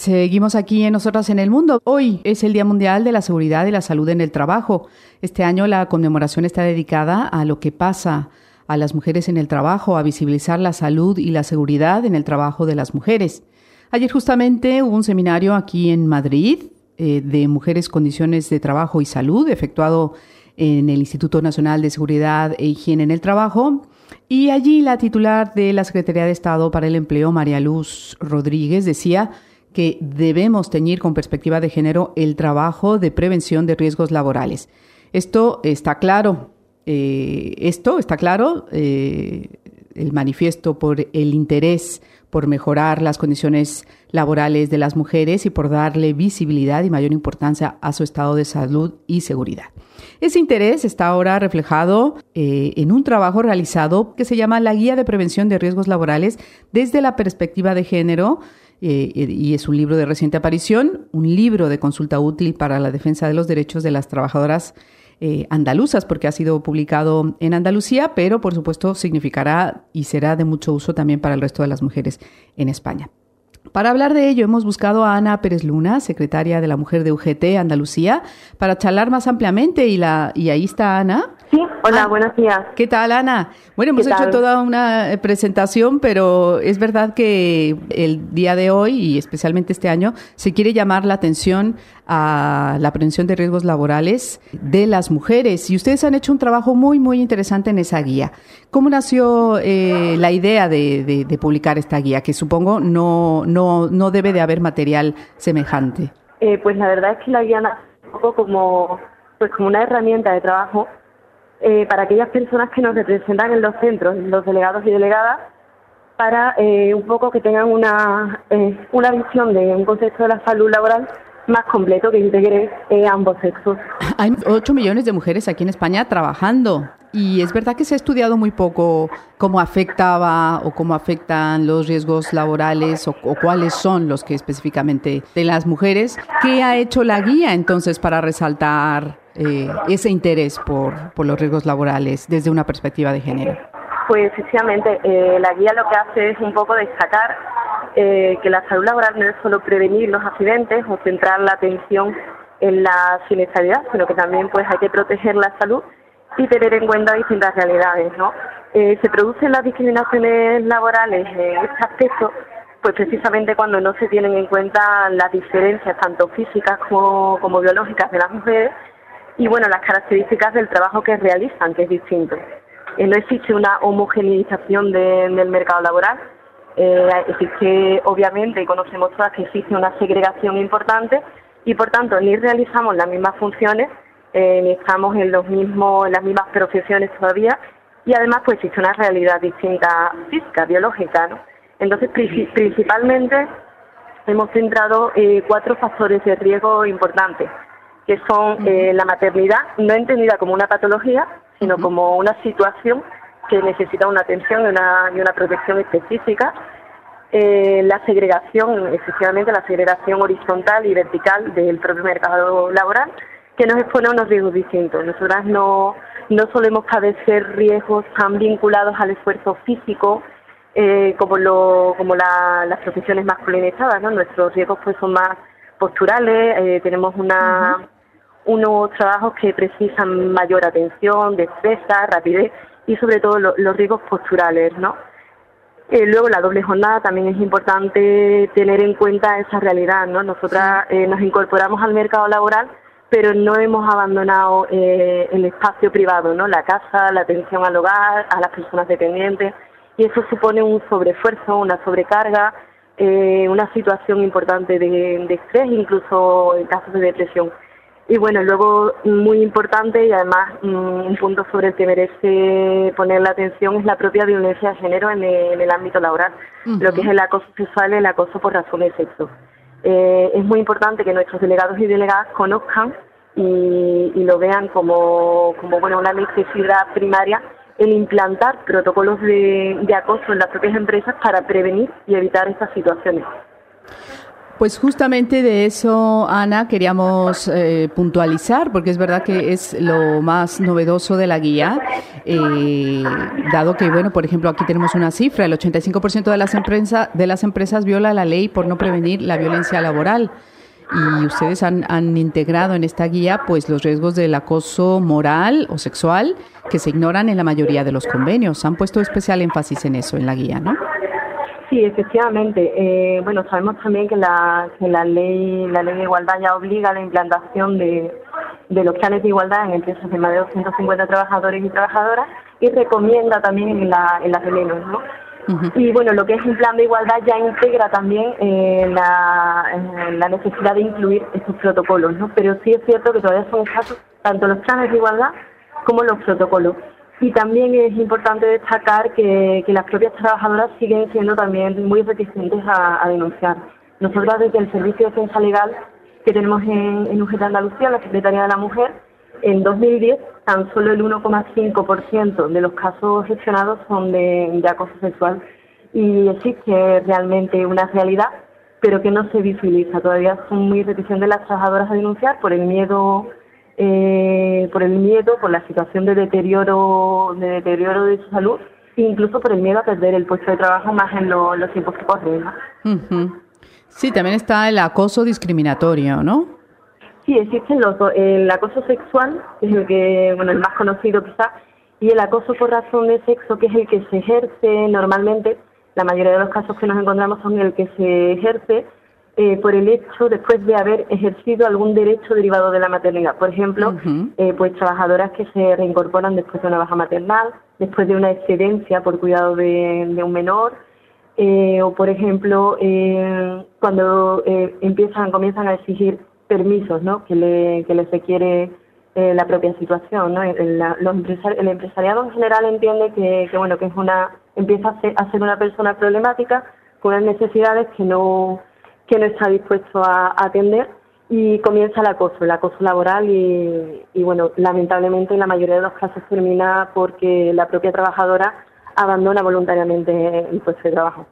Seguimos aquí en Nosotras en el Mundo. Hoy es el Día Mundial de la Seguridad y la Salud en el Trabajo. Este año la conmemoración está dedicada a lo que pasa a las mujeres en el trabajo, a visibilizar la salud y la seguridad en el trabajo de las mujeres. Ayer justamente hubo un seminario aquí en Madrid de mujeres, condiciones de trabajo y salud, efectuado en el Instituto Nacional de Seguridad e Higiene en el Trabajo. Y allí la titular de la Secretaría de Estado para el Empleo, María Luz Rodríguez, decía que debemos teñir con perspectiva de género el trabajo de prevención de riesgos laborales. Esto está claro. El manifiesto por el interés por mejorar las condiciones laborales de las mujeres y por darle visibilidad y mayor importancia a su estado de salud y seguridad. Ese interés está ahora reflejado en un trabajo realizado que se llama la Guía de Prevención de Riesgos Laborales desde la perspectiva de género, y es un libro de reciente aparición, un libro de consulta útil para la defensa de los derechos de las trabajadoras andaluzas, porque ha sido publicado en Andalucía, pero por supuesto significará y será de mucho uso también para el resto de las mujeres en España. Para hablar de ello hemos buscado a Ana Pérez Luna, secretaria de la Mujer de UGT Andalucía, para charlar más ampliamente y ahí está Ana. Sí, hola, buenos días. ¿Qué tal, Ana? Bueno, hemos hecho toda una presentación, pero es verdad que el día de hoy y especialmente este año se quiere llamar la atención a la prevención de riesgos laborales de las mujeres y ustedes han hecho un trabajo muy, muy interesante en esa guía. ¿Cómo nació la idea de publicar esta guía? Que supongo no debe de haber material semejante. Pues la verdad es que la guía nace un poco como una herramienta de trabajo para aquellas personas que nos representan en los centros, los delegados y delegadas, para un poco que tengan una visión de un concepto de la salud laboral más completo que integre ambos sexos. Hay 8 millones de mujeres aquí en España trabajando y es verdad que se ha estudiado muy poco cómo afectaba o cómo afectan los riesgos laborales o cuáles son los que específicamente de las mujeres. ¿Qué ha hecho la guía entonces para resaltar ese interés por los riesgos laborales desde una perspectiva de género? Pues efectivamente, la guía lo que hace es un poco destacar que la salud laboral no es solo prevenir los accidentes o centrar la atención en la siniestralidad, sino que también pues hay que proteger la salud y tener en cuenta distintas realidades, ¿no? Se producen las discriminaciones laborales en este aspecto pues precisamente cuando no se tienen en cuenta las diferencias tanto físicas como biológicas de las mujeres y bueno, las características del trabajo que realizan, que es distinto. No existe una homogeneización del mercado laboral. Existe, obviamente, y conocemos todas que existe una segregación importante y, por tanto, ni realizamos las mismas funciones, ni estamos en las mismas profesiones todavía, y además pues existe una realidad distinta física, biológica, ¿no? Entonces, principalmente hemos centrado 4 factores de riesgo importantes, que son la maternidad, no entendida como una patología, sino como una situación que necesita una atención y una protección específica. La segregación, efectivamente, la segregación horizontal y vertical del propio mercado laboral, que nos expone a unos riesgos distintos. Nosotras no solemos padecer riesgos tan vinculados al esfuerzo físico como las profesiones masculinizadas, ¿no? Nuestros riesgos pues son más posturales, tenemos unos trabajos que precisan mayor atención, destreza, rapidez y sobre todo los riesgos posturales, ¿no? Luego la doble jornada también es importante tener en cuenta esa realidad, ¿no? Nosotras nos incorporamos al mercado laboral, pero no hemos abandonado el espacio privado, ¿no? La casa, la atención al hogar, a las personas dependientes, y eso supone un sobreesfuerzo, una sobrecarga, una situación importante de estrés, incluso en casos de depresión. Y bueno, luego muy importante y además un punto sobre el que merece poner la atención es la propia violencia de género en el ámbito laboral, lo que es el acoso sexual y el acoso por razones de sexo. Es muy importante que nuestros delegados y delegadas conozcan y lo vean como una necesidad primaria el implantar protocolos de acoso en las propias empresas para prevenir y evitar estas situaciones. Pues justamente de eso, Ana, queríamos puntualizar, porque es verdad que es lo más novedoso de la guía, dado que, bueno, por ejemplo, aquí tenemos una cifra, el 85% de las empresas viola la ley por no prevenir la violencia laboral. Y ustedes han integrado en esta guía pues los riesgos del acoso moral o sexual que se ignoran en la mayoría de los convenios. Han puesto especial énfasis en eso en la guía, ¿no? Sí, efectivamente. Bueno, sabemos también que la ley de igualdad ya obliga a la implantación de los planes de igualdad en empresas de más de 250 trabajadores y trabajadoras y recomienda también en las de menos, ¿no? Uh-huh. Y bueno, lo que es un plan de igualdad ya integra también la necesidad de incluir estos protocolos, ¿no? Pero sí es cierto que todavía son escasos tanto los planes de igualdad como los protocolos. Y también es importante destacar que las propias trabajadoras siguen siendo también muy reticentes a denunciar. Nosotros desde el Servicio de Defensa Legal que tenemos en UGT Andalucía, la Secretaría de la Mujer, en 2010 tan solo el 1,5% de los casos gestionados son de acoso sexual. Y existe realmente una realidad, pero que no se visibiliza. Todavía son muy reticentes las trabajadoras a denunciar por el miedo, por la situación de deterioro de su salud, e incluso por el miedo a perder el puesto de trabajo más en los tiempos que corren, ¿no? Uh-huh. Sí, también está el acoso discriminatorio, ¿no? Sí, existen el acoso sexual, que es el más conocido quizás, y el acoso por razón de sexo, que es el que se ejerce normalmente. La mayoría de los casos que nos encontramos son el que se ejerce por el hecho después de haber ejercido algún derecho derivado de la maternidad. Por ejemplo, uh-huh. Pues trabajadoras que se reincorporan después de una baja maternal, después de una excedencia por cuidado de un menor, o por ejemplo, cuando comienzan a exigir permisos, ¿no? que les requiere la propia situación, ¿no? El empresariado en general entiende que empieza a ser una persona problemática con unas necesidades que no está dispuesto a atender, y comienza el acoso laboral y lamentablemente en la mayoría de los casos termina porque la propia trabajadora abandona voluntariamente el puesto de trabajo,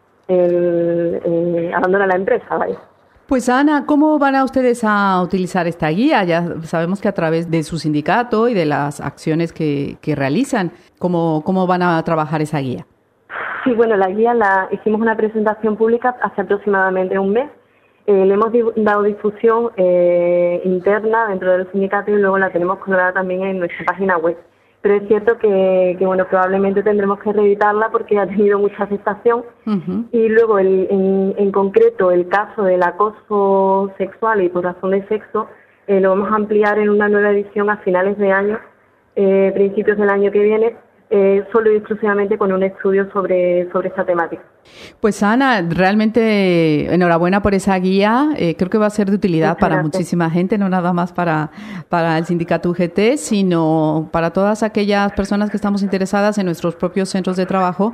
abandona la empresa, vaya. Pues Ana, ¿cómo van a ustedes a utilizar esta guía? Ya sabemos que a través de su sindicato y de las acciones que realizan, ¿cómo van a trabajar esa guía? Sí, bueno, la guía hicimos una presentación pública hace aproximadamente un mes. Le hemos dado difusión interna dentro del sindicato y luego la tenemos colgada también en nuestra página web. Pero es cierto que probablemente tendremos que reeditarla porque ha tenido mucha aceptación. Uh-huh. Y luego, en concreto, el caso del acoso sexual y por razón de sexo, lo vamos a ampliar en una nueva edición a finales de año, principios del año que viene, solo y exclusivamente con un estudio sobre esta temática. Pues Ana, realmente enhorabuena por esa guía. Creo que va a ser de utilidad para muchísima gente, no nada más para el sindicato UGT, sino para todas aquellas personas que estamos interesadas en nuestros propios centros de trabajo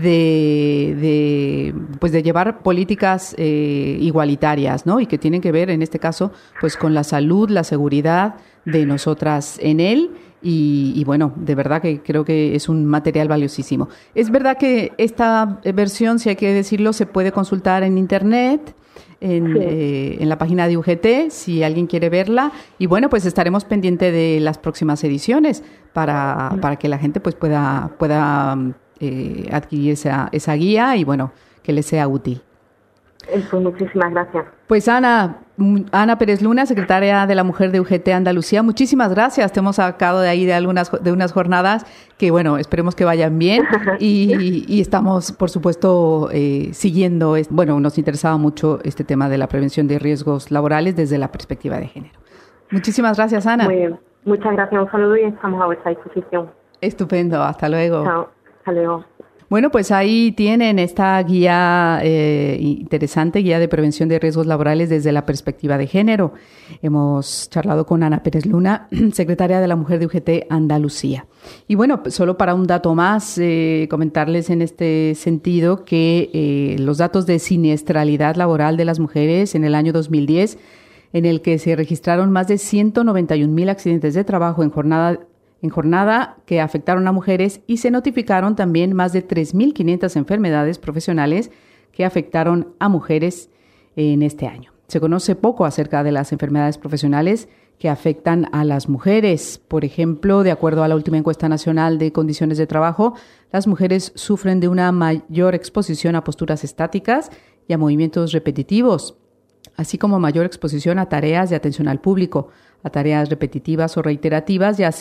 de llevar políticas igualitarias, ¿no? Y que tienen que ver, en este caso, pues con la salud, la seguridad de nosotras en él. Y bueno, de verdad que creo que es un material valiosísimo. Es verdad que esta versión, si hay que decirlo, se puede consultar en internet, en la página de UGT, si alguien quiere verla. Y bueno, pues estaremos pendientes de las próximas ediciones para que la gente pues pueda adquirir esa guía y bueno, que les sea útil. Pues muchísimas gracias. Pues Ana Pérez Luna, secretaria de la Mujer de UGT Andalucía, muchísimas gracias. Te hemos sacado de ahí de unas jornadas que, bueno, esperemos que vayan bien y estamos, por supuesto, siguiendo. Nos interesaba mucho este tema de la prevención de riesgos laborales desde la perspectiva de género. Muchísimas gracias, Ana. Muy bien. Muchas gracias, un saludo y estamos a vuestra disposición. Estupendo, hasta luego. Chao, hasta luego. Bueno, pues ahí tienen esta guía interesante, guía de prevención de riesgos laborales desde la perspectiva de género. Hemos charlado con Ana Pérez Luna, secretaria de la Mujer de UGT Andalucía. Y bueno, solo para un dato más, comentarles en este sentido que los datos de siniestralidad laboral de las mujeres en el año 2010, en el que se registraron más de 191,000 accidentes de trabajo en jornada que afectaron a mujeres y se notificaron también más de 3,500 enfermedades profesionales que afectaron a mujeres en este año. Se conoce poco acerca de las enfermedades profesionales que afectan a las mujeres. Por ejemplo, de acuerdo a la última encuesta nacional de condiciones de trabajo, las mujeres sufren de una mayor exposición a posturas estáticas y a movimientos repetitivos, así como mayor exposición a tareas de atención al público, a tareas repetitivas o reiterativas y a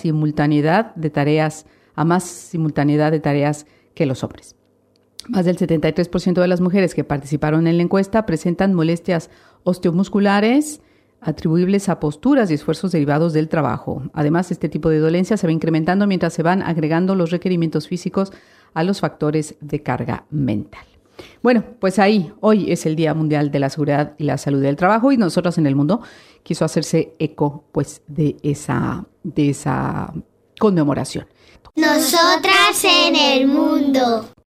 más simultaneidad de tareas que los hombres. Más del 73% de las mujeres que participaron en la encuesta presentan molestias osteomusculares atribuibles a posturas y esfuerzos derivados del trabajo. Además, este tipo de dolencia se va incrementando mientras se van agregando los requerimientos físicos a los factores de carga mental. Bueno, pues hoy es el Día Mundial de la Seguridad y la Salud del Trabajo y nosotros en el mundo quiso hacerse eco pues de esa conmemoración. Nosotras en el mundo.